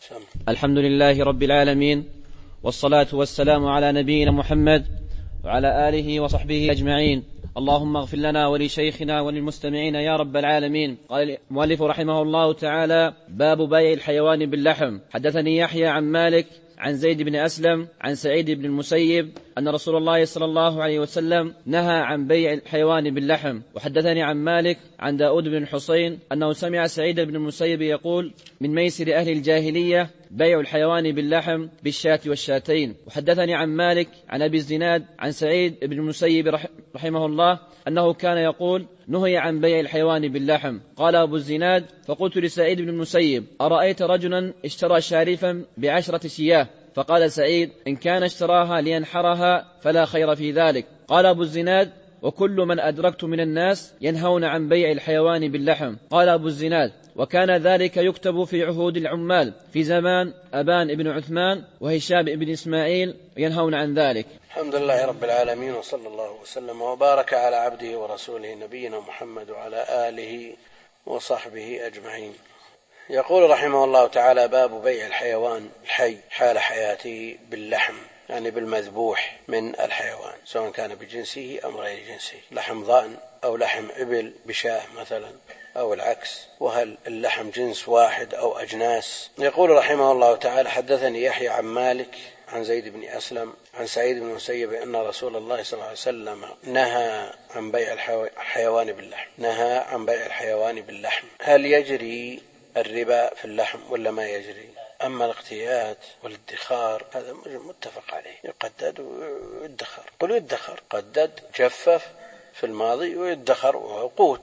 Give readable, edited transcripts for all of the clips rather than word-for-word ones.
الحمد لله رب العالمين، والصلاة والسلام على نبينا محمد وعلى آله وصحبه أجمعين. اللهم اغفر لنا ولشيخنا وللمستمعين يا رب العالمين. قال المؤلف رحمه الله تعالى: باب بيع الحيوان باللحم. حدثني يحيى عن مالك عن زيد بن أسلم عن سعيد بن المسيب أن رسول الله صلى الله عليه وسلم نهى عن بيع الحيوان باللحم. وحدثني عن مالك عن داود بن الحصين أنه سمع سعيد بن المسيب يقول: من ميسر أهل الجاهلية بيع الحيوان باللحم بالشاة والشاتين. وحدثني عن مالك عن أبي الزناد عن سعيد بن المسيب رحمه الله أنه كان يقول: نهي عن بيع الحيوان باللحم. قال أبو الزناد: فقلت لسعيد بن المسيب: أرأيت رجلا اشترى شارفا ب10 شياه؟ فقال سعيد: إن كان اشتراها لينحرها فلا خير في ذلك. قال أبو الزناد: وكل من أدركت من الناس ينهون عن بيع الحيوان باللحم. قال أبو الزناد: وكان ذلك يكتب في عهود العمال في زمان أبان بن عثمان وهشام بن إسماعيل ينهون عن ذلك. الحمد لله رب العالمين، وصلى الله وسلم وبارك على عبده ورسوله نبينا محمد وعلى آله وصحبه أجمعين. يقول رحمه الله تعالى: باب بيع الحيوان الحي حال حياته باللحم، يعني بالمذبوح من الحيوان، سواء كان بجنسه أم غير جنسه، لحم ضأن أو لحم إبل بشاه مثلا أو العكس، وهل اللحم جنس واحد أو أجناس. يقول رحمه الله تعالى: حدثني يحيى عن مالك عن زيد بن أسلم عن سعيد بن المسيب أن رسول الله صلى الله عليه وسلم نهى عن بيع الحيوان باللحم. نهى عن بيع الحيوان باللحم. هل يجري الربا في اللحم ولا ما يجري؟ أما الاقتيات والادخار هذا متفق عليه، يقدد ويدخر. قل يدخر، قدد جفف في الماضي ويدخر وقوت،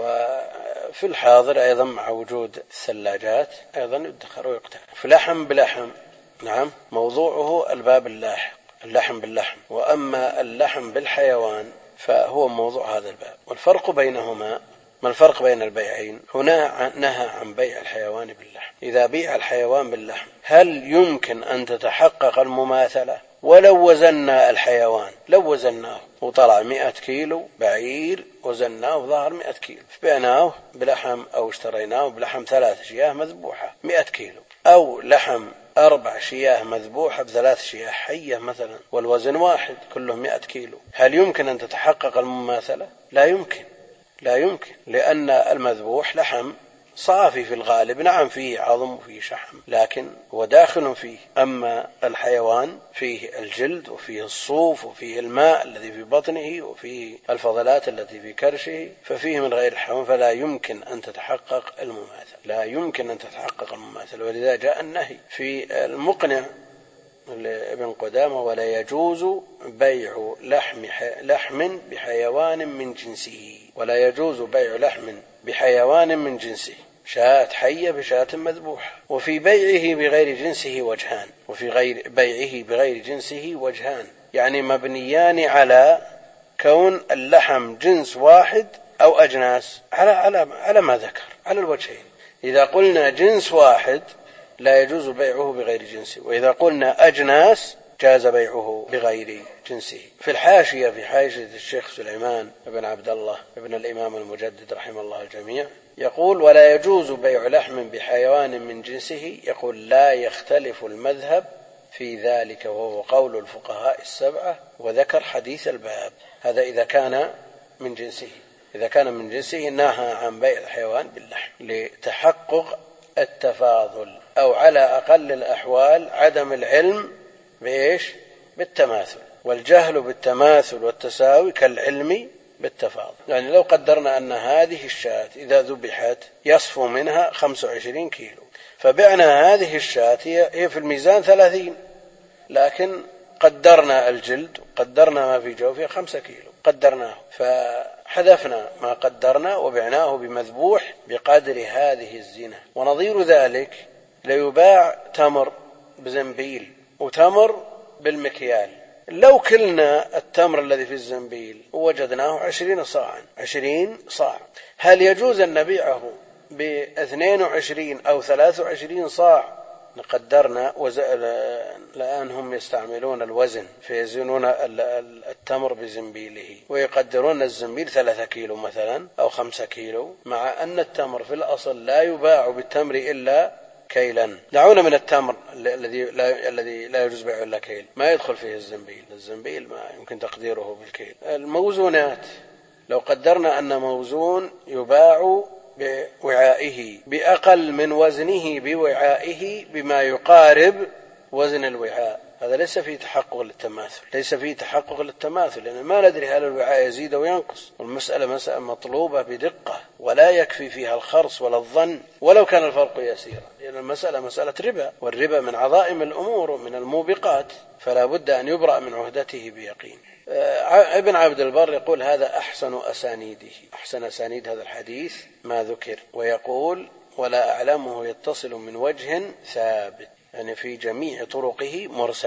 وفي الحاضر أيضا مع وجود الثلاجات أيضا يدخر ويقتل. في لحم بلحم، نعم، موضوعه الباب اللاحق، اللحم باللحم. وأما اللحم بالحيوان فهو موضوع هذا الباب. والفرق بينهما، ما الفرق بين البيعين؟ هنا نهى عن بيع الحيوان باللحم. إذا بيع الحيوان باللحم هل يمكن أن تتحقق المماثلة؟ ولو وزنا الحيوان، لو وزناه وطلع 100 كيلو بعير، وزناه وظهر 100 كيلو، بعناه بلحم أو اشتريناه بلحم 3 شياه مذبوحة 100 كيلو، أو لحم 4 شياه مذبوحة ب3 شياه حية مثلا، والوزن واحد كله 100 كيلو، هل يمكن أن تتحقق المماثلة؟ لا يمكن، لا يمكن، لأن المذبوح لحم صافي في الغالب، نعم فيه عظم وفيه شحم لكن هو داخل فيه. أما الحيوان فيه الجلد وفيه الصوف وفيه الماء الذي في بطنه وفيه الفضلات التي في كرشه، ففيه من غير الحيوان، فلا يمكن أن تتحقق المماثلة، لا يمكن أن تتحقق المماثلة. ولذا جاء النهي في المقنع لابن قدامة: ولا يجوز بيع لحم بحيوان من جنسه. ولا يجوز بيع لحم بحيوان من جنسه، شاة حية بشاة مذبوحة. وفي بيعه بغير جنسه وجهان، وفي بيعه بغير جنسه وجهان، يعني مبنيان على كون اللحم جنس واحد أو أجناس، على ما ذكر، على الوجهين. إذا قلنا جنس واحد لا يجوز بيعه بغير جنسه، وإذا قلنا أجناس جاز بيعه بغير جنسه. في الحاشية، في حاشية الشيخ سليمان بن عبد الله بن الإمام المجدد رحمه الله الجميع، يقول: ولا يجوز بيع لحم بحيوان من جنسه. يقول: لا يختلف المذهب في ذلك، وهو قول الفقهاء السبعة، وذكر حديث الباب. هذا إذا كان من جنسه. إذا كان من جنسه نهى عن بيع الحيوان باللحم لتحقق التفاضل، أو على أقل الأحوال عدم العلم بإيش؟ بالتماثل. والجهل بالتماثل والتساوي كالعلم بالتفاضل. يعني لو قدرنا أن هذه الشاة إذا ذبحت يصفو منها 25 كيلو، فبعنا هذه الشاة هي في الميزان 30، لكن قدرنا الجلد وقدرنا ما في جوفها 5 كيلو، قدرناه، فحذفنا ما قدرنا وبعناه بمذبوح بقدر هذه الزنة. ونظير ذلك ليباع تمر بزنبيل وتمر بالمكيال، لو كلنا التمر الذي في الزنبيل ووجدناه 20 صاعا، 20 صاع، هل يجوز أن نبيعه ب22 أو 23 صاع؟ قدرنا الآن هم يستعملون الوزن فيزنون التمر بزنبيله، ويقدرون الزنبيل 3 كيلو مثلا أو 5 كيلو، مع أن التمر في الأصل لا يباع بالتمر إلا كيلا. دعونا من التمر الذي لا يجوز بيعه إلا كيل، ما يدخل فيه الزنبيل ما يمكن تقديره بالكيل. الموزونات لو قدرنا أن موزون يباع بوعائه بأقل من وزنه بوعائه بما يقارب وزن الوعاء، هذا ليس فيه تحقق للتماثل، لأن ما ندري هل الوعاء يزيد أو ينقص، والمسألة مسألة مطلوبة بدقة ولا يكفي فيها الخرص ولا الظن ولو كان الفرق يسيرا، لأن المسألة مسألة ربا، والربا من عظائم الأمور ومن الموبقات، فلا بد أن يبرأ من عهدته بيقين. ابن عبد البر يقول هذا أحسن أسانيد هذا الحديث ما ذكر، ويقول ولا أعلمه يتصل من وجه ثابت، يعني في جميع طرقه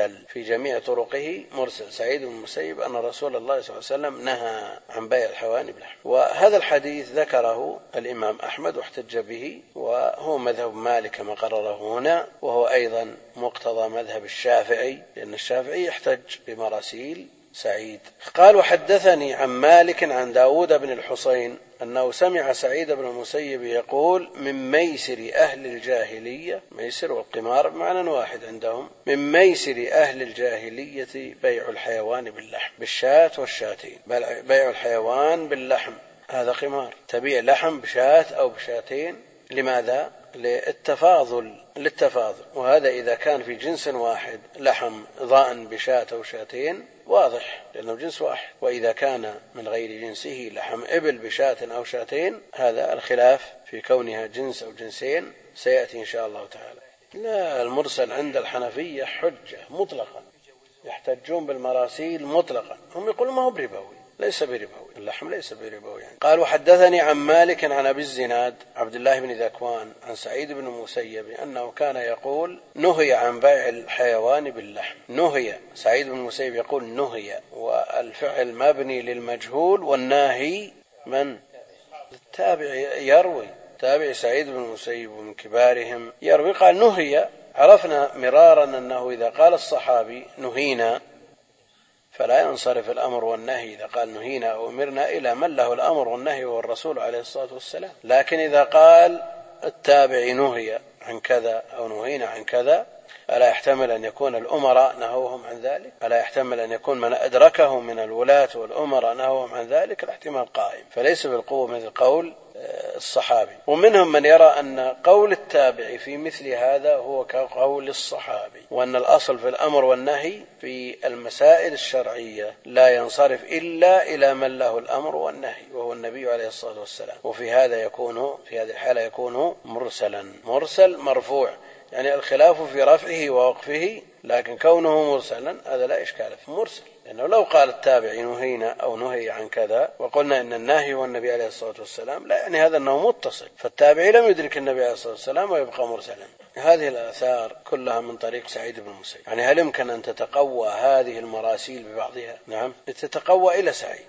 مرسل سعيد بن المسيب أن رسول الله صلى الله عليه وسلم نهى عن بيع الحيوان باللحم. وهذا الحديث ذكره الإمام أحمد واحتج به، وهو مذهب مالك كما قرره هنا، وهو أيضا مقتضى مذهب الشافعي، لأن الشافعي يحتج بمراسيل سعيد. قال وحدثني عن مالك عن داود بن الحصين أنه سمع سعيد بن المسيب يقول من ميسر أهل الجاهلية، ميسر والقمار بمعنى واحد عندهم، من ميسر أهل الجاهلية بيع الحيوان باللحم بالشاة والشاتين، بيع الحيوان باللحم هذا قمار، تبيع لحم بشاة أو بشاتين، لماذا؟ للتفاضل، وهذا إذا كان في جنس واحد لحم ضأن بشاة أو شاتين واضح لأنه جنس واحد، وإذا كان من غير جنسه لحم إبل بشاة أو شاتين هذا الخلاف في كونها جنس أو جنسين سيأتي إن شاء الله تعالى. لا، المرسل عند الحنفية حجة مطلقا، يحتجون بالمراسيل مطلقا، هم يقولون ما هو بربوي، ليس بربوي، اللحم ليس بربوي يعني. قال وحدثني عن مالك عن أبي الزناد عبد الله بن ذكوان عن سعيد بن المسيب أنه كان يقول نهي عن بيع الحيوان باللحم. نهي، سعيد بن المسيب يقول نهي، والفعل مبني للمجهول، والناهي من؟ التابع يروي، تابع سعيد بن المسيب ومن كبارهم يروي، قال نهي. عرفنا مرارا أنه إذا قال الصحابي نهينا فلا ينصرف الأمر والنهي إذا قال نهينا أو أمرنا إلى من له الأمر والنهي وهو الرسول عليه الصلاة والسلام، لكن إذا قال التابع نهي عن كذا أو نهينا عن كذا ألا يحتمل أن يكون الأمراء نهوهم عن ذلك؟ ألا يحتمل أن يكون من أدركه من الولاة والأمراء نهوهم عن ذلك؟ الاحتمال قائم، فليس بالقوة مثل قول الصحابي. ومنهم من يرى أن قول التابع في مثل هذا هو كقول الصحابي، وأن الأصل في الأمر والنهي في المسائل الشرعية لا ينصرف إلا إلى من له الأمر والنهي وهو النبي عليه الصلاة والسلام، وفي هذا في هذه الحالة يكون مرسلا، مرسل مرفوع، يعني الخلاف في رفعه ووقفه، لكن كونه مرسلا هذا لا إشكال فيه، مرسل، لأنه لو قال التابع نهينا أو نهي عن كذا وقلنا إن النهي والنبي عليه الصلاة والسلام لا يعني هذا أنه متصل، فالتابع لم يدرك النبي عليه الصلاة والسلام ويبقى مرسلا. هذه الآثار كلها من طريق سعيد بن المسيب، يعني هل يمكن أن تتقوى هذه المراسيل ببعضها؟ نعم، تتقوى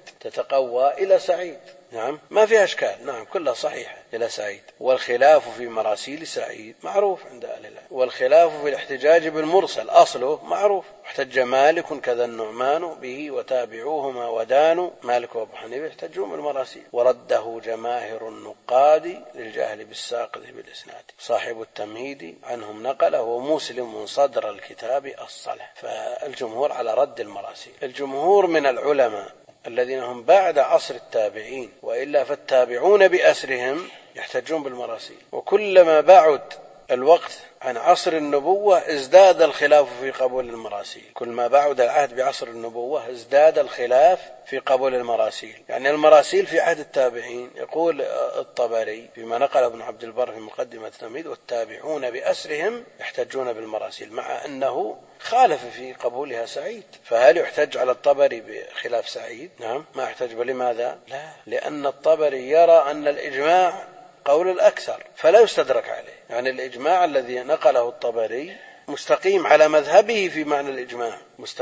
إلى سعيد، نعم ما فيها أشكال، نعم كلها صحيحة إلى سعيد. والخلاف في مراسيل سعيد معروف عند أهل العلم، والخلاف في الاحتجاج بالمرسل أصله معروف، احتج مالك كذا النعمان به وتابعوهما ودانوا، مالك وابو حنيفة يحتجون بالمراسيل، ورده جماهر النقاد للجاهل بالساقط بالإسناد، صاحب التمهيد عنهم نقله ومسلم من صدر الكتاب الصلح. فالجمهور على رد المراسيل، الجمهور من العلماء الذين هم بعد عصر التابعين، وإلا فالتابعون بأسرهم يحتجون بالمراسيل، وكلما بعد الوقت عن عصر النبوة ازداد الخلاف في قبول المراسيل، كل ما بعد العهد بعصر النبوة ازداد الخلاف في قبول المراسيل. يعني المراسيل في عهد التابعين يقول الطبري فيما نقل ابن عبد البر في مقدمة التمهيد والتابعون بأسرهم يحتجون بالمراسيل، مع أنه خالف في قبولها سعيد، فهل يحتج على الطبري بخلاف سعيد؟ نعم ما يحتج. لماذا؟ لا، لأن الطبري يرى أن الإجماع قول الأكثر فلا يستدرك عليه، يعني الإجماع الذي نقله الطبري مستقيم على مذهبه في معنى الإجماع،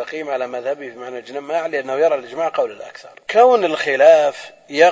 ما يعني أنه يرى الإجماع قول الأكثر. كون الخلاف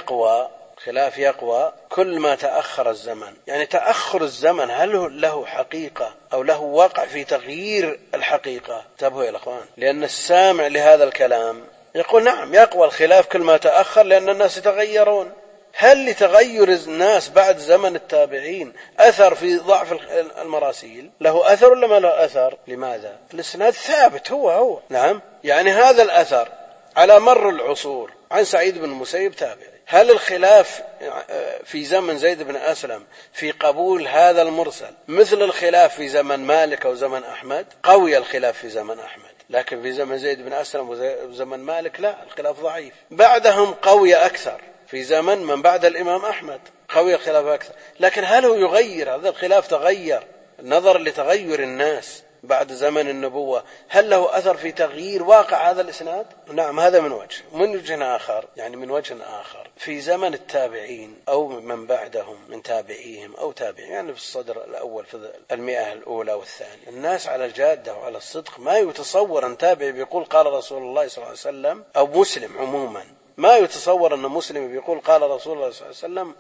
يقوى كل ما تأخر الزمن، يعني تأخر الزمن هل له حقيقة أو له وقع في تغيير الحقيقة؟ انتبهوا يا الأخوان، لأن السامع لهذا الكلام يقول نعم يقوى الخلاف كل ما تأخر لأن الناس يتغيرون، هل لتغير الناس بعد زمن التابعين أثر في ضعف المراسيل؟ له أثر ولا ما له أثر؟ لماذا؟ الإسناد ثابت هو. نعم، يعني هذا الأثر على مر العصور عن سعيد بن المسيب تابعي. هل الخلاف في زمن زيد بن أسلم في قبول هذا المرسل مثل الخلاف في زمن مالك أو زمن أحمد؟ قوي الخلاف في زمن أحمد، لكن في زمن زيد بن أسلم وزمن مالك لا، الخلاف ضعيف. بعدهم قوي أكثر، في زمن من بعد الإمام أحمد قوي الخلاف أكثر. لكن هل هو يغير هذا الخلاف؟ تغير نظرا لتغير الناس بعد زمن النبوة، هل له أثر في تغيير واقع هذا الإسناد؟ نعم، هذا من وجه. من وجه آخر، يعني من وجه آخر في زمن التابعين أو من بعدهم من تابعيهم أو تابعين، يعني في الصدر الأول في المئة الأولى والثانية، الناس على الجادة وعلى الصدق. ما يتصور أن تابعي بيقول قال رسول الله صلى الله عليه وسلم، أو مسلم عموما ما يتصور أن مسلم بيقول قال رسول الله صلى الله عليه وسلم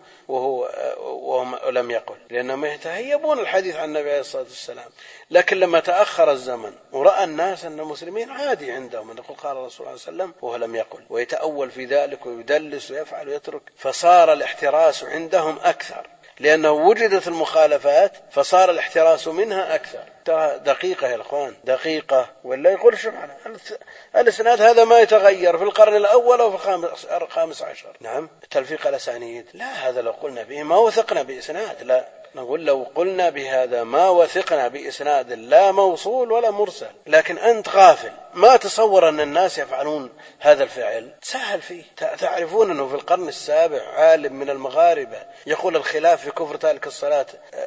وهو لم يقل، لأنهم يتهيبون الحديث عن النبي عليه الصلاة والسلام. لكن لما تأخر الزمن ورأى الناس أن المسلمين عادي عندهم أن يقول قال رسول الله صلى الله عليه وسلم وهو لم يقل، ويتأول في ذلك ويدلس ويفعل ويترك، فصار الاحتراس عندهم أكثر، لأنه وجدت المخالفات فصار الاحتراس منها أكثر. ترى دقيقة يا الأخوان، دقيقة، ولا يقول سبحانه الإسناد هذا ما يتغير في القرن الأول أو في الخامس عشر. نعم، تلفيق الأسانيد لا، هذا لو قلنا به ما وثقنا بإسناد. لا، نقول لو قلنا بهذا ما وثقنا بإسناد لا موصول ولا مرسل. لكن أنت غافل، ما تصور أن الناس يفعلون هذا الفعل، تساهل فيه. تعرفون أنه في القرن السابع عالم من المغاربة يقول الخلاف في كفر تارك الصلاة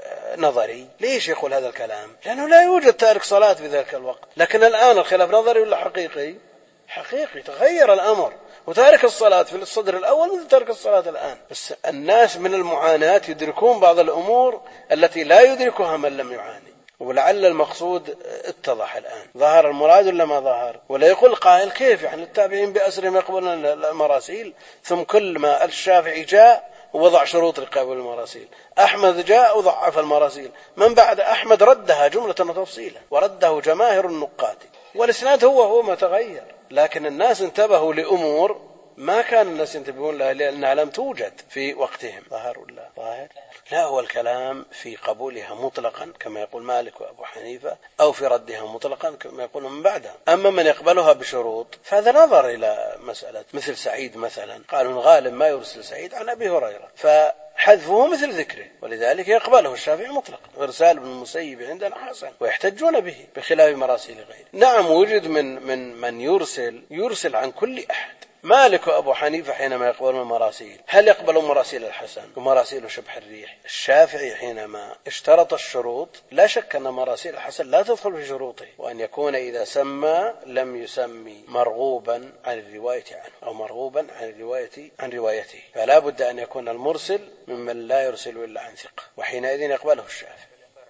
نظري. ليش يقول هذا الكلام؟ لأنه لا يوجد تارك صلاة في ذلك الوقت. لكن الآن الخلاف نظري ولا حقيقي؟ حقيقي، تغير الأمر، وتارك الصلاة في الصدر الأول مثل تارك الصلاة الآن. بس الناس من المعاناة يدركون بعض الأمور التي لا يدركها من لم يعاني، ولعل المقصود اتضح الآن، ظهر المراد ولا ما ظهر؟ ولا يقول قائل كيف يعني التابعين بأسرهم يقبلون المراسيل، ثم كل ما الشافعي جاء ووضع شروط لقبول المراسيل، أحمد جاء وضعف المراسيل، من بعد أحمد ردها جملة وتفصيلا ورده جماهر النقاد، والإسناد هو ما تغير. لكن الناس انتبهوا لأمور ما كان الناس ينتبهون لها لأنها لم توجد في وقتهم. ظاهر ولا ظاهر؟ لا، هو الكلام في قبولها مطلقا كما يقول مالك وأبو حنيفة، أو في ردها مطلقا كما يقول من بعدها. أما من يقبلها بشروط فهذا نظر إلى مسألة، مثل سعيد مثلا، قالوا الغالب ما يرسل سعيد عن أبي هريرة، فحذفه مثل ذكره، ولذلك يقبله الشافعي مطلقا. إرسال ابن المسيب عندنا حسن ويحتجون به بخلاف مراسيل غيره. نعم، وجد من يرسل عن كل أحد. مالك وأبو حنيفة حينما يقبلون المراسيل هل يقبلون مراسيل الحسن ومراسيل شبح الريح؟ الشافعي حينما اشترط الشروط لا شك أن مراسيل الحسن لا تدخل في شروطه، وأن يكون إذا سمى لم يسمي مرغوبا عن الرواية عنه أو مرغوبا عن روايته، فلا بد أن يكون المرسل ممن لا يرسل إلا عن ثقة، وحينئذ يقبله الشافعي.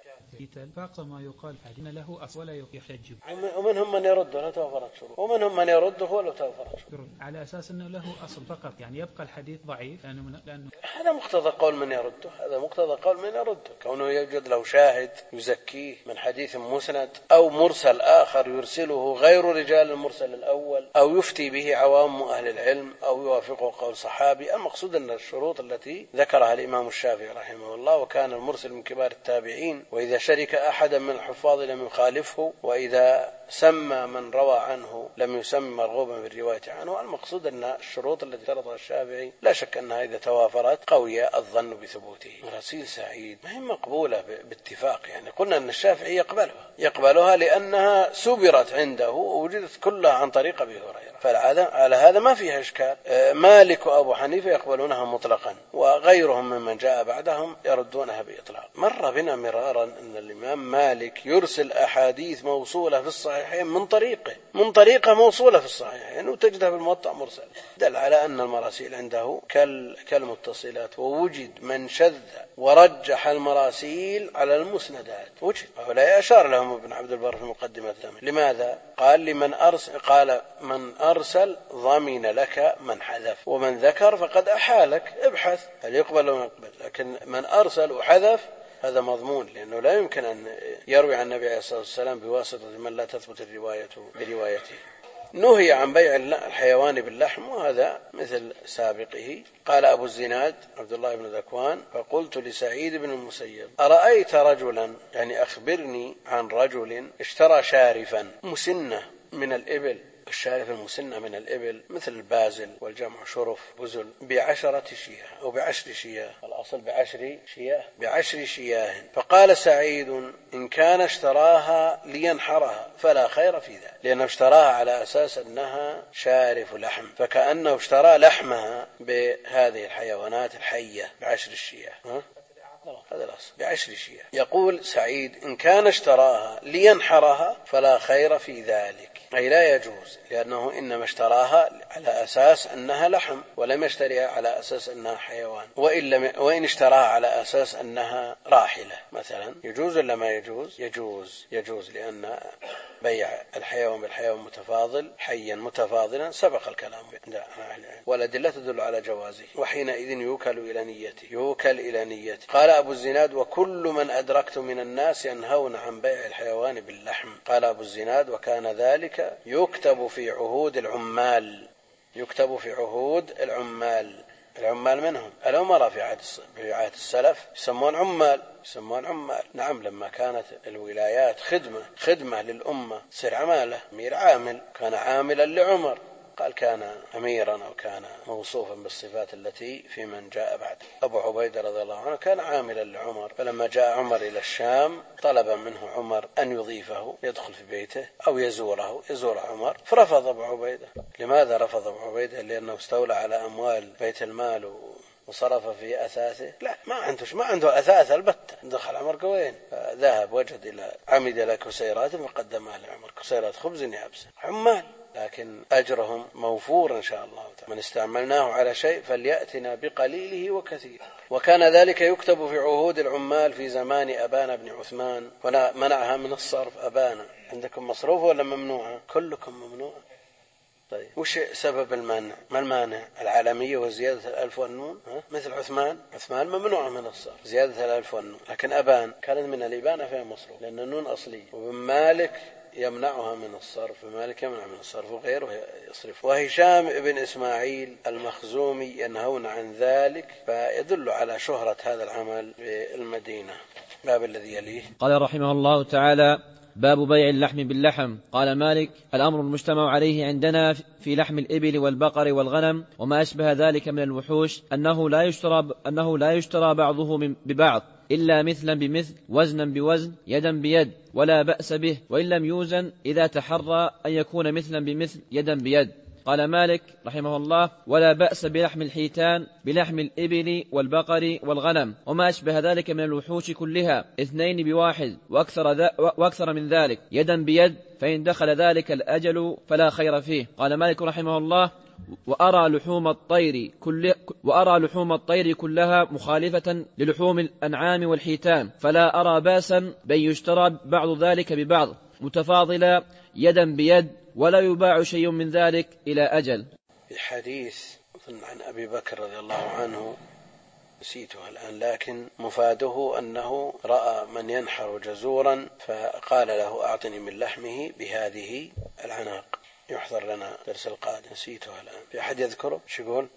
فاقصى ما يقال فإن له أصل ولا يحجب، ومنهم من يرد ولا توفرت شروط، ومنهم من يرده ولا توفرت شروط، على أساس أنه له أصل فقط، يعني يبقى الحديث ضعيف لأنه هذا مقتضى قول من يرده، هذا مقتضى قول من يرده، كونه يوجد له شاهد يزكيه من حديث مسند أو مرسل آخر يرسله غير رجال المرسل الأول، أو يفتي به عوام أهل العلم، أو يوافقه قول صحابي. المقصود أن الشروط التي ذكرها الإمام الشافعي رحمه الله، وكان المرسل من كبار التابعين، وإذا شرك أحدا من الحفاظ لم يخالفه، وإذا سمى من روى عنه لم يسمى مرغوبا بالرواية عنه. المقصود أن الشروط التي شرطها الشافعي لا شك أنها إذا توافرت قوي الظن بثبوته. مراسيل سعيد ما هي مقبولة باتفاق، يعني قلنا أن الشافعي يقبلها لأنها سبرت عنده ووجدت كلها عن طريق أبي هريرة، فعلى هذا ما فيها إشكال. مالك وأبو حنيفة يقبلونها مطلقا، وغيرهم ممن جاء بعدهم يردونها بإطلاق. مر بنا مرارا أن الإمام مالك يرسل أحاديث موصولة في الصحيحين من طريقة موصولة في الصحيحين، وتجدها في الموطأ مرسل، دل على أن المراسيل عنده كالمتصلات. ووجد من شذ ورجح المراسيل على المسندات، وجد، ولا أشار لهم ابن عبد البر في مقدمة الثمن. لماذا؟ قال من أرسل ضمن لك من حذف، ومن ذكر فقد أحالك، ابحث هل يقبل أو يقبل. لكن من أرسل وحذف هذا مضمون، لأنه لا يمكن أن يروي عن النبي عليه الصلاة والسلام بواسطة من لا تثبت الرواية بروايته. نهي عن بيع الحيوان باللحم، وهذا مثل سابقه. قال أبو الزناد عبد الله بن ذكوان: فقلت لسعيد بن المسيب: أرأيت رجلا، يعني أخبرني عن رجل اشترى شارفا مسنة من الإبل. الشارف المسنة من الإبل مثل البازل والجمع شرف بزل ب10 شياه أو ب10 شياه، الأصل ب10 شياه. فقال سعيد: إن كان اشتراها لينحرها فلا خير في ذلك، لأنه اشتراها على أساس أنها شارف لحم، فكأنه اشترى لحمها بهذه الحيوانات الحية ب10 شياه. هذا الأصل ب10 شياه. يقول سعيد: إن كان اشتراها لينحرها فلا خير في ذلك، أي لا يجوز، لأنه إنما اشتراها على أساس أنها لحم ولم يشتريها على أساس أنها حيوان. وإن اشتراها على أساس أنها راحلة مثلا يجوز ولا ما يجوز؟ يجوز، لأن بيع الحيوان بالحيوان متفاضل حيا متفاضلا سبق الكلام، والأدلة تدل على جوازه، وحينئذ يوكل إلى نيته. قال أبو الزناد: وكل من أدركت من الناس ينهون عن بيع الحيوان باللحم. قال أبو الزناد: وكان ذلك يكتب في عهود العمال. العمال منهم الأمراء في عهد السلف يسمون عمال. نعم، لما كانت الولايات خدمة للأمة تصير عمالة. أمير عامل، كان عاملا لعمر، قال كان أميرا أو كان موصوفا بالصفات التي في من جاء بعد. أبو عبيدة رضي الله عنه كان عاملا لعمر، فلما جاء عمر إلى الشام طلب منه عمر أن يضيفه يدخل في بيته أو يزور عمر، فرفض أبو عبيدة. لماذا رفض أبو عبيدة؟ لأنه استولى على أموال بيت المال وصرف في أثاثه. لا، ما عنده أثاث البتة. دخل عمر قوين، ذهب وجد إلى عمد إلى كسيرات فقدمها لعمر، كسيرات خبز يابسة. عمال، لكن أجرهم موفور إن شاء الله تعالى. من استعملناه على شيء فليأتنا بقليله وكثير. وكان ذلك يكتب في عهود العمال في زمان أبان بن عثمان، ومنعها من الصرف. أبان عندكم مصروف ولا ممنوعة؟ كلكم ممنوع. طيب، وش سبب المانع؟ ما المانع؟ العالمية وزيادة الألف والنون. مثل عثمان ممنوع من الصرف، زيادة الألف والنون. لكن أبان كانت من الإبانة فيها مصروف لأن النون أصلي. وابن مالك يمنعها من الصرف، مالك يمنع من الصرف وغيره يصرف. وهشام بن إسماعيل المخزومي ينهون عن ذلك، فيدل على شهرة هذا العمل في المدينة. باب الذي يليه. قال رحمه الله تعالى: باب بيع اللحم باللحم. قال مالك: الأمر المجتمع عليه عندنا في لحم الإبل والبقر والغنم وما أشبه ذلك من الوحوش أنه لا يشترى بعضه ببعض إلا مثلا بمثل، وزنا بوزن، يدا بيد، ولا بأس به، وإن لم يوزن إذا تحرى أن يكون مثلا بمثل، يدا بيد. قال مالك رحمه الله: ولا بأس بلحم الحيتان بلحم الإبل والبقر والغنم وما أشبه ذلك من الوحوش كلها، 2 بواحد وأكثر من ذلك، يدا بيد، فإن دخل ذلك الأجل فلا خير فيه. قال مالك رحمه الله: وأرى لحوم الطير كلها مخالفة للحوم الأنعام والحيتان، فلا أرى باسا بأن يشترى بعض ذلك ببعض متفاضلا يدا بيد، ولا يباع شيء من ذلك إلى أجل. في حديث عن أبي بكر رضي الله عنه نسيته الآن، لكن مفاده أنه رأى من ينحر جزورا فقال له: أعطني من لحمه بهذه العناق. يحضر لنا درس القادم، نسيته الآن. في أحد يذكره؟ شو يقول؟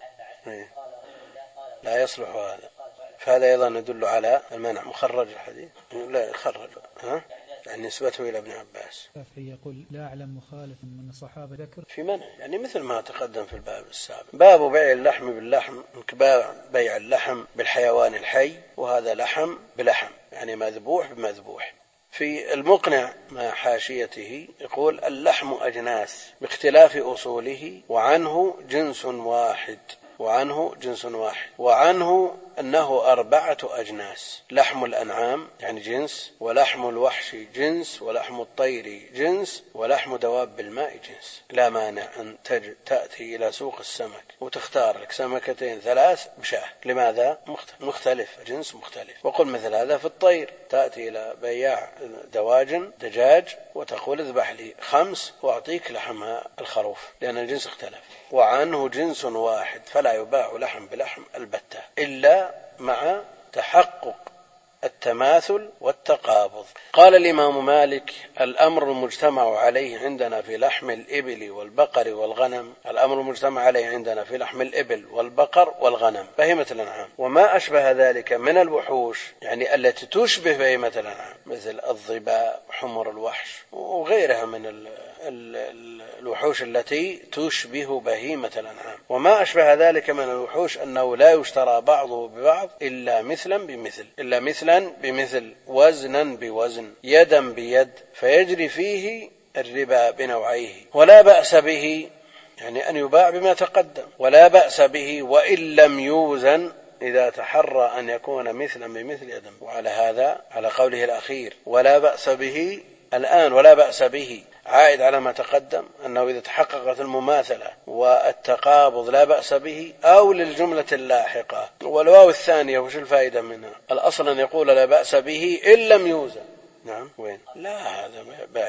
لا يصلح هذا، فهذا أيضا يدل على المنع. مخرج الحديث؟ لا خرج، يعني نسبته إلى ابن عباس. يقول: لا أعلم مخالف من الصحابة ذكر في منع، يعني مثل ما تقدم في الباب السابق. باب بيع اللحم باللحم. بيع اللحم بالحيوان الحي، وهذا لحم بلحم، يعني مذبوح بمذبوح. في المقنع مع حاشيته يقول: اللحم أجناس باختلاف أصوله، وعنه جنس واحد، وعنه أنه 4 أجناس: لحم الأنعام يعني جنس، ولحم الوحش جنس، ولحم الطير جنس، ولحم دواب الماء جنس. لا مانع أن تأتي إلى سوق السمك وتختار لك 2 3 بشاه. لماذا؟ مختلف، جنس مختلف. وقل مثل هذا في الطير، تأتي إلى بياع دواجن دجاج وتقول: اذبح لي 5 وأعطيك لحمها الخروف، لأن الجنس اختلف. وعنه جنس واحد، فلا يباع لحم بلحم البتة إلا مع تحقق التماثل والتقابض. قال الإمام مالك: الأمر المجتمع عليه عندنا في لحم الإبل والبقر والغنم، الأمر المجتمع عليه عندنا في لحم الإبل والبقر والغنم بهيمة الأنعام وما أشبه ذلك من الوحوش، يعني التي تشبه بهيمة الأنعام مثل الظباء وحمر الوحش وغيرها من الوحوش التي تشبه بهيمة الأنعام، وما أشبه ذلك من الوحوش أنه لا يشترى بعضه ببعض إلا مثلا بمثل، إلا مثلا بمثل، وزنا بوزن، يدا بيد، فيجري فيه الربا بنوعيه، ولا بأس به، يعني أن يباع بما تقدم، ولا بأس به وإن لم يوزن إذا تحرى أن يكون مثلا بمثل يدا. وعلى هذا على قوله الأخير ولا بأس به الآن، ولا بأس به عائد على ما تقدم أنه إذا تحققت المماثلة والتقابض لا بأس به، أو للجملة اللاحقة. والواو الثانية وش الفائدة منها؟ الأصل أن يقول لا بأس به إن لم يوزن. نعم وين؟ لا هذا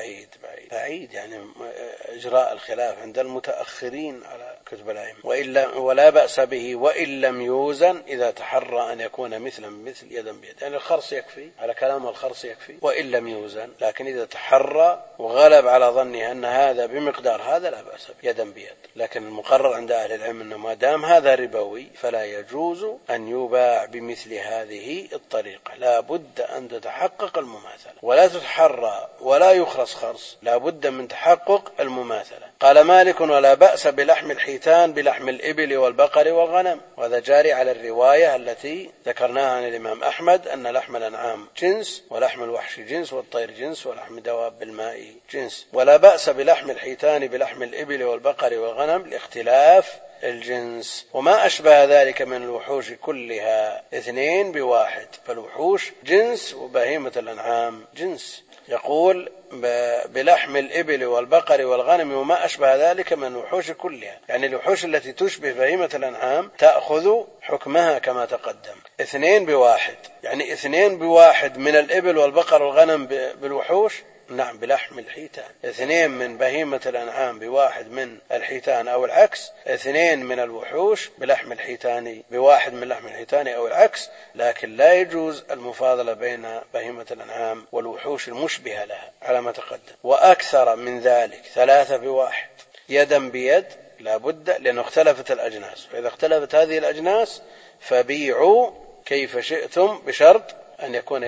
بعيد يعني إجراء الخلاف عند المتأخرين على كتب الأئمة. ولا بأس به وإن لم يوزن إذا تحرى أن يكون مثلا بمثل يدا بيد، يعني الخرص يكفي، على كلام الخرص يكفي وإن لم يوزن، لكن إذا تحرى وغلب على ظنه أن هذا بمقدار هذا لا بأس به يدا بيد. لكن المقرر عند أهل العلم أنه ما دام هذا ربوي فلا يجوز أن يباع بمثل هذه الطريقة، لا بد أن تتحقق المماثلة، ولا تتحرى ولا يخرص خرص، لا بد من تحقق المماثلة. قال مالك: ولا بأس بلحم الحيتان بلحم الإبل والبقر والغنم. وهذا جاري على الرواية التي ذكرناها عن الإمام أحمد أن لحم الأنعام جنس ولحم الوحش جنس والطير جنس ولحم دواب الماء جنس. ولا بأس بلحم الحيتان بلحم الإبل والبقر والغنم لاختلاف الجنس، وما أشبه ذلك من الوحوش كلها 2 بواحد، فالوحوش جنس وبهيمة الأنعام جنس. يقول بلحم الإبل والبقر والغنم وما أشبه ذلك من الوحوش كلها، يعني الوحوش التي تشبه بهيمة الأنعام تأخذ حكمها كما تقدم. 2 بواحد، يعني 2 بواحد من الإبل والبقر والغنم بالوحوش، نعم بلحم الحيتان. 2 من بهيمة الأنعام بواحد من الحيتان أو العكس، 2 من الوحوش بلحم الحيتان بواحد من لحم الحيتان أو العكس، لكن لا يجوز المفاضلة بين بهيمة الأنعام والوحوش المشبهة لها على ما تقدم. وأكثر من ذلك 3 بواحد يدا بيد لا بد، لأنه اختلفت الأجناس، فإذا اختلفت هذه الأجناس فبيعوا كيف شئتم بشرط أن يكون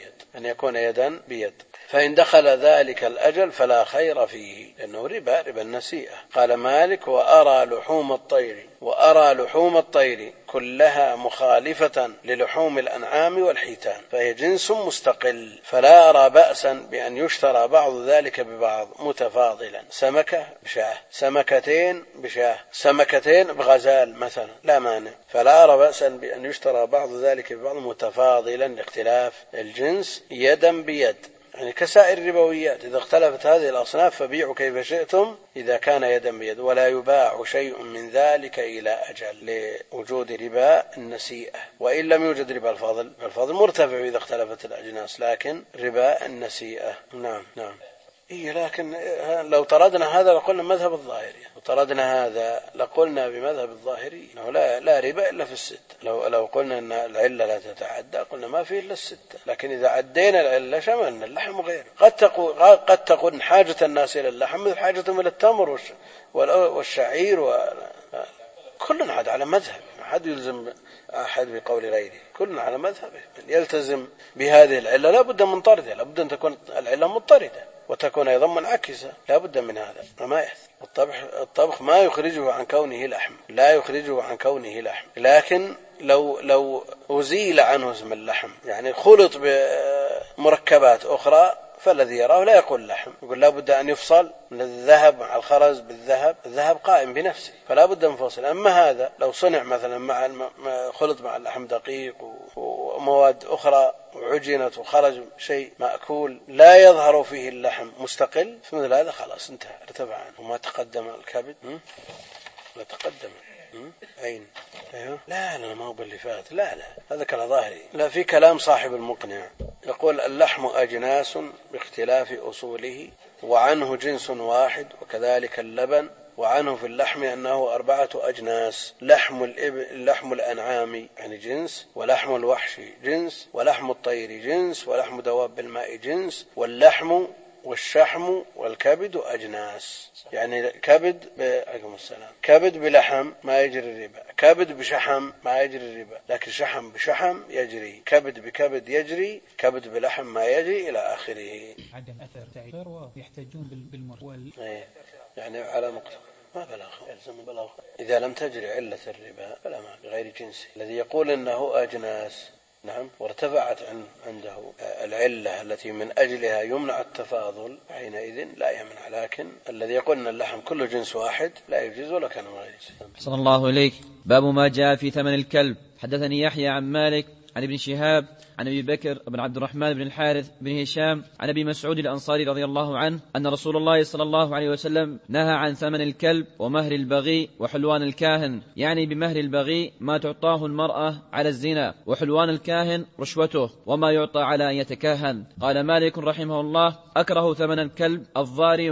يدا بيد، فإن دخل ذلك الأجل فلا خير فيه، لأنه ربا النسيئة. قال مالك: وأرى لحوم الطير كلها مخالفة للحوم الأنعام والحيتان، فهي جنس مستقل، فلا أرى بأسا بأن يشترى بعض ذلك ببعض متفاضلا، سمكة بشاه، سمكتين بشاه، سمكتين بغزال مثلا، لا مانع، فلا أرى بأسا بأن يشترى بعض ذلك ببعض متفاضلا لاختلاف الجنس يدا بيد، يعني كسائر الربويات. إذا اختلفت هذه الأصناف فبيعوا كيف شئتم إذا كان يدا بيد، ولا يباع شيء من ذلك إلى أجل لوجود ربا النسيئة. وإن لم يوجد ربا الفضل مرتفع إذا اختلفت الأجناس، لكن ربا النسيئة. نعم لكن لو طردنا هذا لقلنا مذهب الظاهري، لقلنا بمذهب الظاهري أنه لا ربا إلا في الستة. لو قلنا أن العلة لا تتعدى قلنا ما فيه إلا الستة، لكن إذا عدينا العلة شملنا اللحم وغيره. قد تكون حاجة الناس إلى اللحم مثل حاجتهم إلى التمر والشعير كلنا عاد على مذهب، ما حد يلزم أحد بقول غيره، كلنا على مذهبه. يلتزم بهذه العلة لا بد من طردها، لا بد أن تكون العلة مضطردة وتكون أيضا منعكسة، لا بد من هذا. وما يحدث الطبخ ما يخرجه عن كونه لحم، لا يخرجه عن كونه لحم، لكن لو أزيل عنه اسم اللحم، يعني خلط بمركبات أخرى، فالذي يراه لا يقول لحم، يقول لا بد أن يفصل من الذهب مع الخرز بالذهب، الذهب قائم بنفسه فلا بد من فصل. أما هذا لو صنع مثلا خلط مع اللحم دقيق ومواد أخرى وعجنت وخرج شيء مأكول لا يظهر فيه اللحم مستقل، فمثل هذا خلاص انتهى، ارتفع عنه. وما تقدم الكبد لا تقدم أين؟ لا ما هو باللي فات، لا هذا كلام ظاهري. لا، في كلام صاحب المقنع يقول: اللحم أجناس باختلاف أصوله وعنه جنس واحد، وكذلك اللبن وعنه في اللحم أنه 4 أجناس: لحم الأنعام يعني جنس، ولحم الوحش جنس، ولحم الطير جنس، ولحم دواب الماء جنس، واللحم والشحم والكبد أجناس. يعني كبد بلحم ما يجري الربا، كبد بشحم ما يجري الربا، لكن شحم بشحم يجري، كبد بكبد يجري، كبد بلحم ما يجري إلى آخره. عدم أثر ويحتاجون بالمر يعني على نقطة ما بلغ يلزم البلاغ. إذا لم تجري علة الربا فلا ما بغير جنسه. الذي يقول إنه أجناس نعم وارتفعت عنده العلة التي من أجلها يمنع التفاضل حينئذ لا يمنع، لكن الذي يقول أن اللحم كله جنس واحد لا يجوز ولا كان غير جنس. صلى الله عليك. باب ما جاء في ثمن الكلب. حدثني يحيى عن مالك عن ابن شهاب عن أبي بكر بن عبد الرحمن بن الحارث بن هشام عن أبي مسعود الأنصاري رضي الله عنه أن رسول الله صلى الله عليه وسلم نهى عن ثمن الكلب ومهر البغي وحلوان الكاهن، يعني بمهر البغي ما تعطاه المرأة على الزنا، وحلوان الكاهن رشوته وما يعطى على أن يتكاهن. قال مالك رحمه الله: أكره ثمن الكلب الضاري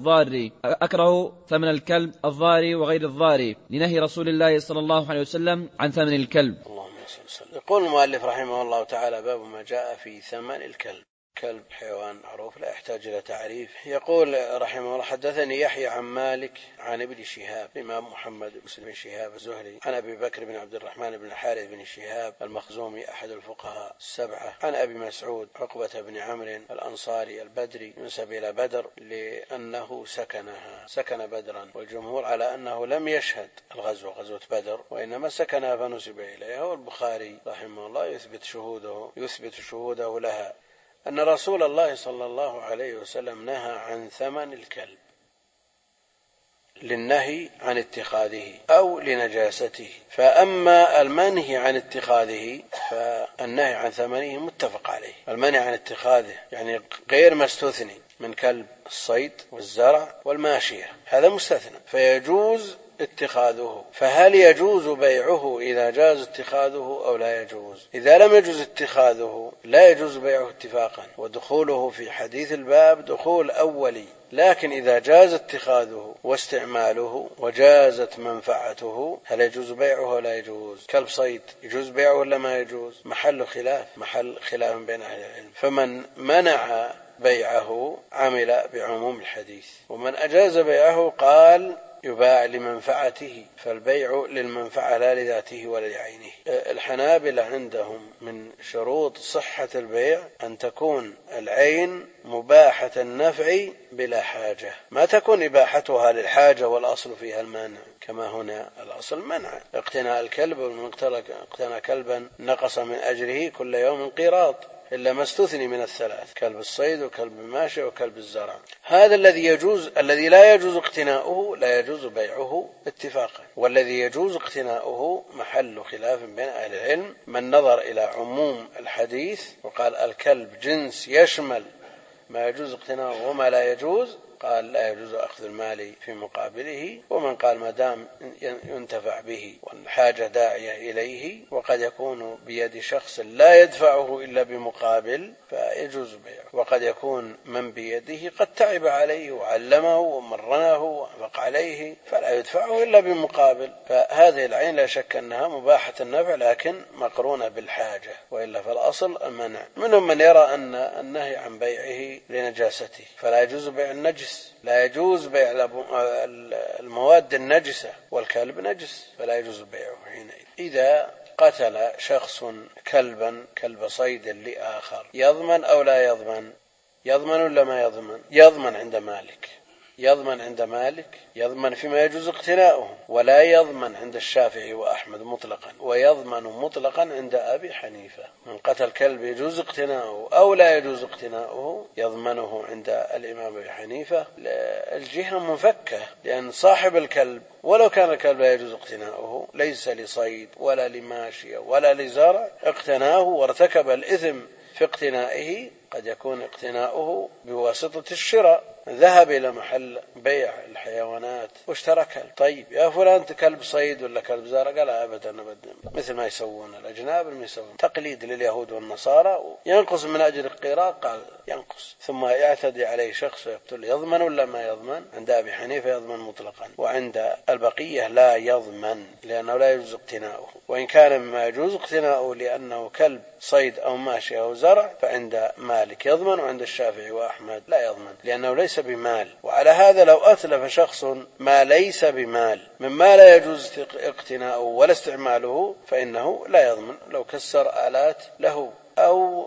وغير الضاري لنهي رسول الله صلى الله عليه وسلم عن ثمن الكلب. يقول المؤلف رحمه الله تعالى: باب ما جاء في ثمن الكلب. كلب حيوان معروف لا يحتاج إلى تعريف. يقول رحمه الله: حدثني يحيى عن مالك عن ابن شهاب الإمام محمد بن شهاب الزهري عن أبي بكر بن عبد الرحمن بن الحارث بن شهاب المخزومي أحد الفقهاء السبعة عن أبي مسعود عقبة بن عمرو الأنصاري البدري ينسب إلى بدر لأنه سكن بدرا، والجمهور على أنه لم يشهد غزوة بدر وإنما سكنها فنسب إليها، والبخاري رحمه الله يثبت شهوده لها أن رسول الله صلى الله عليه وسلم نهى عن ثمن الكلب للنهي عن اتخاذه أو لنجاسته. فأما المنهي عن اتخاذه فالنهي عن ثمنه متفق عليه. المنهي عن اتخاذه يعني غير مستثني من كلب الصيد والزرع والماشية، هذا مستثنى فيجوز اتخاذه. فهل يجوز بيعه إذا جاز اتخاذه أو لا يجوز؟ إذا لم يجوز اتخاذه لا يجوز بيعه اتفاقا، ودخوله في حديث الباب دخول أولي. لكن إذا جاز اتخاذه واستعماله وجازت منفعته هل يجوز بيعه ولا يجوز؟ كلب صيد يجوز بيعه ولا ما يجوز؟ محل خلاف بين أهل العلم. فمن منع بيعه عمل بعموم الحديث، ومن أجاز بيعه قال يباع لمنفعته، فالبيع للمنفعة لا لذاته ولا لعينه. الحنابلة عندهم من شروط صحة البيع أن تكون العين مباحة النفع بلا حاجة، ما تكون إباحتها للحاجة والأصل فيها المانع، كما هنا الأصل منع اقتناء الكلب، ومن اقتنى كلبا نقص من أجره كل يوم قيراط، إلا ما استثني من الثلاث: كلب الصيد وكلب الماشي وكلب الزرع. هذا الذي لا يجوز اقتناؤه لا يجوز بيعه اتفاقا، والذي يجوز اقتناؤه محل خلاف بين أهل العلم. من نظر إلى عموم الحديث وقال الكلب جنس يشمل ما يجوز اقتناؤه وما لا يجوز، قال لا يجوز أخذ المال في مقابله. ومن قال ما دام ينتفع به والحاجة داعية إليه وقد يكون بيد شخص لا يدفعه إلا بمقابل فيجوز بيعه، وقد يكون من بيده قد تعب عليه وعلمه ومرنه وأنفق عليه فلا يدفعه إلا بمقابل. فهذه العين لا شك أنها مباحة النفع لكن مقرونة بالحاجة، وإلا فالأصل المنع. منهم من يرى أن النهي عن بيعه لنجاسته فلا يجوز بيع النجس، لا يجوز بيع المواد النجسة، والكلب نجس فلا يجوز بيعه حينئذ. إذا قتل شخص كلب صيد لآخر يضمن أو لا يضمن؟ يضمن ولا ما يضمن؟ يضمن عند مالك، يضمن فيما يجوز اقتناؤه، ولا يضمن عند الشافعي وأحمد مطلقا، ويضمن مطلقا عند أبي حنيفة. من قتل كلب يجوز اقتناؤه أو لا يجوز اقتناؤه يضمنه عند الإمام أبي حنيفة. الجهة منفكة، لأن صاحب الكلب ولو كان الكلب لا يجوز اقتناؤه ليس لصيد ولا لماشية ولا لزرع اقتناه وارتكب الإثم في اقتنائه قد يكون اقتناؤه بواسطة الشراء، ذهب إلى محل بيع الحيوانات واشترى كلب، طيب يا فلان أنت كلب صيد ولا كلب زارع؟ قال أبدا، مثل ما يسوون الأجناب، يسوون تقليد لليهود والنصارى، ينقص من أجل القراء، قال ينقص، ثم يعتدي عليه شخص ويقتل، يضمن ولا ما يضمن؟ عند أبي حنيفة يضمن مطلقا، وعند البقية لا يضمن، لأنه لا يجوز اقتناؤه، وإن كان مما يجوز اقتناؤه لأنه كلب صيد أو ماشي أو زرع فعند مالك يضمن، وعند الشافعي وأحمد لا يضمن لأنه ليس بمال. وعلى هذا لو أتلف شخص ما ليس بمال مما لا يجوز اقتناؤه ولا استعماله فإنه لا يضمن، لو كسر آلات له أو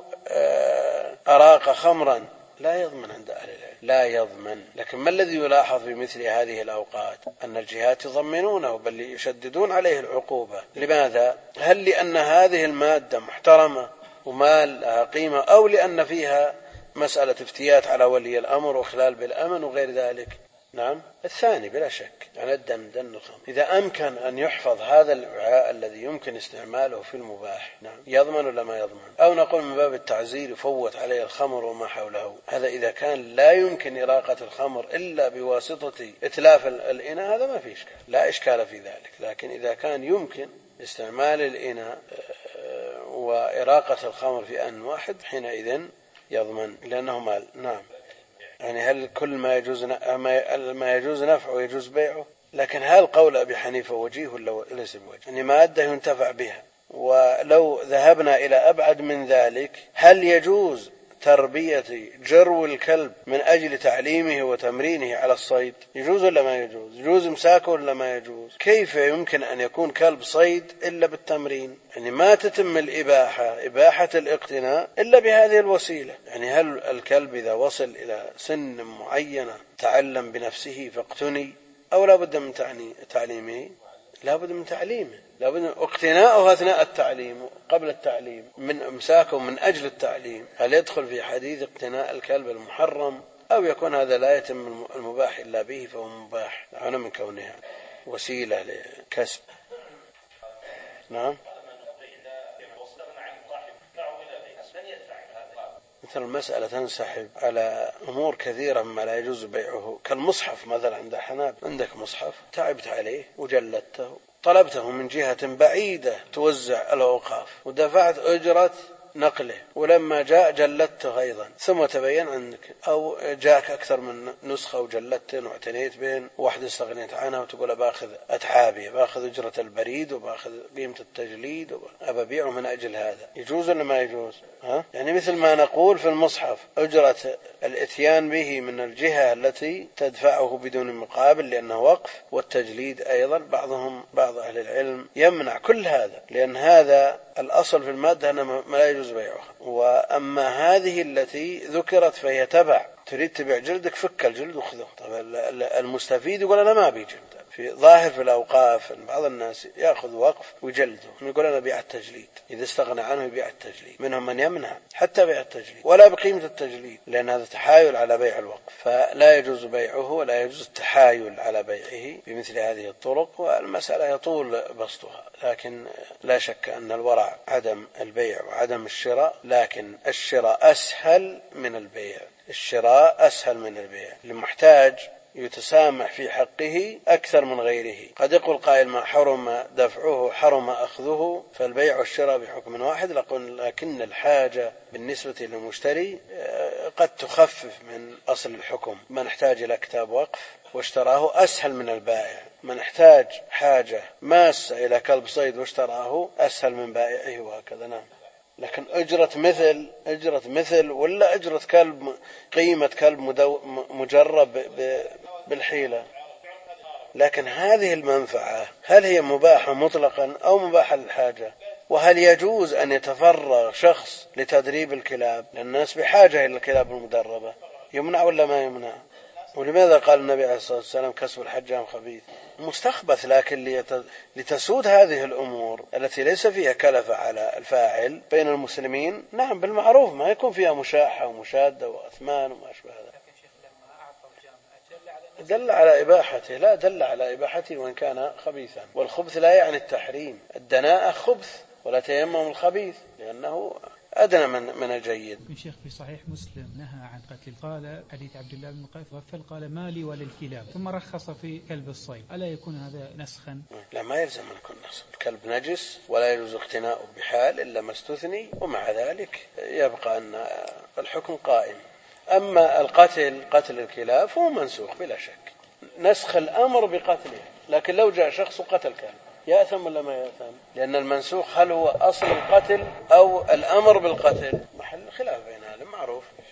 أراق خمرا لا يضمن عند أهل العلم، لا يضمن. لكن ما الذي يلاحظ في مثل هذه الأوقات؟ أن الجهات يضمنونه، بل يشددون عليه العقوبة. لماذا؟ هل لأن هذه المادة محترمة ومال قيمة، أو لأن فيها مسألة افتيات على ولي الأمر وخلال بالأمن وغير ذلك؟ نعم، الثاني بلا شك، يعني الدم الخمر. إذا أمكن أن يحفظ هذا الوعاء الذي يمكن استعماله في المباح، نعم، يضمن ولا ما يضمن؟ أو نقول من باب التعزير يفوت عليه الخمر وما حوله، هذا إذا كان لا يمكن إراقة الخمر إلا بواسطة إتلاف الإناء هذا ما في إشكال، لا إشكال في ذلك. لكن إذا كان يمكن استعمال الإناء وإراقة الخمر في آن واحد حينئذ يضمن لأنه مال. نعم، يعني هل كل ما يجوز نفعه ويجوز بيعه؟ لكن هل قول أبي حنيفة وجيه ولا ليس بوجه؟ يعني مادة ينتفع بها. ولو ذهبنا إلى أبعد من ذلك، هل يجوز تربية جرو الكلب من أجل تعليمه وتمرينه على الصيد؟ يجوز ولا ما يجوز؟ يجوز امساكه ولا ما يجوز؟ كيف يمكن أن يكون كلب صيد إلا بالتمرين؟ يعني ما تتم إباحة الاقتناء إلا بهذه الوسيلة. يعني هل الكلب إذا وصل إلى سن معينة تعلم بنفسه فاقتني، أو لا بد من تعليمه؟ لا بد من تعليمه، لا بد من اقتناؤه أثناء التعليم قبل التعليم، من امساكه من أجل التعليم. هل يدخل في حديث اقتناء الكلب المحرم، أو يكون هذا لا يتم المباح إلا به فهو مباح دعونا من كونها وسيلة لكسب؟ نعم، مثل المسألة تنسحب على أمور كثيرة مما لا يجوز بيعه، كالمصحف مثلا عند الحنابلة، عندك مصحف تعبت عليه وجلدته، طلبته من جهة بعيدة توزع الأوقاف ودفعت أجرة نقله، ولما جاء جلدته أيضا، ثم تبين عنك، أو جاءك أكثر من نسخة وجلدته واعتنيت بين واحدة استغنيت عنها وتقول باخذ أتعابي، باخذ أجرة البريد وباخذ قيمة التجليد وأبيعه من أجل هذا، يجوز ولا ما يجوز؟ يعني مثل ما نقول في المصحف أجرة الاتيان به من الجهة التي تدفعه بدون مقابل لأنه وقف، والتجليد أيضا بعض أهل العلم يمنع كل هذا، لأن هذا الأصل في المادة أنه لا يجوز بيعها. وأما هذه التي ذكرت فهي تبع، تريد تبيع جلدك فك الجلد وخذه. طبعا المستفيد يقول أنا ما أبي جلد. في ظاهر في الأوقاف أن بعض الناس يأخذ وقف ويجلده، يقول أنا بيع التجليد، إذا استغنى عنه يبيع التجليد، منهم من يمنع حتى بيع التجليد ولا بقيمة التجليد، لأن هذا تحايل على بيع الوقف، فلا يجوز بيعه ولا يجوز التحايل على بيعه بمثل هذه الطرق. والمسألة يطول بسطها، لكن لا شك أن الورع عدم البيع وعدم الشراء، لكن الشراء أسهل من البيع، الشراء أسهل من البيع. المحتاج يتسامح في حقه أكثر من غيره. قد يقول قائل ما حرم دفعه حرم أخذه، فالبيع والشراء بحكم واحد، لكن الحاجة بالنسبة للمشتري قد تخفف من أصل الحكم. من احتاج إلى كتاب وقف واشتراه أسهل من البائع، من احتاج حاجة ماسة إلى كلب صيد واشتراه أسهل من بائعه، وهكذا. نعم، لكن أجرة مثل ولا أجرة كلب، قيمة كلب مجرب بالحيلة. لكن هذه المنفعة هل هي مباحة مطلقا أو مباحة للحاجة؟ وهل يجوز أن يتفرغ شخص لتدريب الكلاب؟ لأن الناس بحاجة إلى الكلاب المدربة، يمنع ولا ما يمنع؟ ولماذا قال النبي عليه الصلاة والسلام كسب الحجام خبيث؟ مستخبث، لكن لتسود هذه الأمور التي ليس فيها كلفة على الفاعل بين المسلمين، نعم بالمعروف، ما يكون فيها مشاحة ومشادة وأثمان وما أشبه هذا. دل على إباحته، لا دل على إباحته وإن كان خبيثا، والخبث لا يعني التحريم. الدناءة خبث ولا تيمم الخبيث، لأنه أدنى من الجيد. من شيخ في صحيح مسلم نهى عن قتل، قال حديث عبد الله بن قيس غفل قال مالي وللكلاب، ثم رخص في كلب الصيد، ألا يكون هذا نسخا؟ لا، ما يلزم أن يكون نسخ. الكلب نجس ولا يجوز اقتناؤه بحال إلا ما استثني، ومع ذلك يبقى أن الحكم قائم. أما قتل الكلاب فهو منسوخ بلا شك، نسخ الأمر بقتله. لكن لو جاء شخص قتل كلب يأثم ولا ما يأثم؟ لأن المنسوخ هل هو أصل القتل أو الأمر بالقتل؟ محل خلاف بين هذا معروف.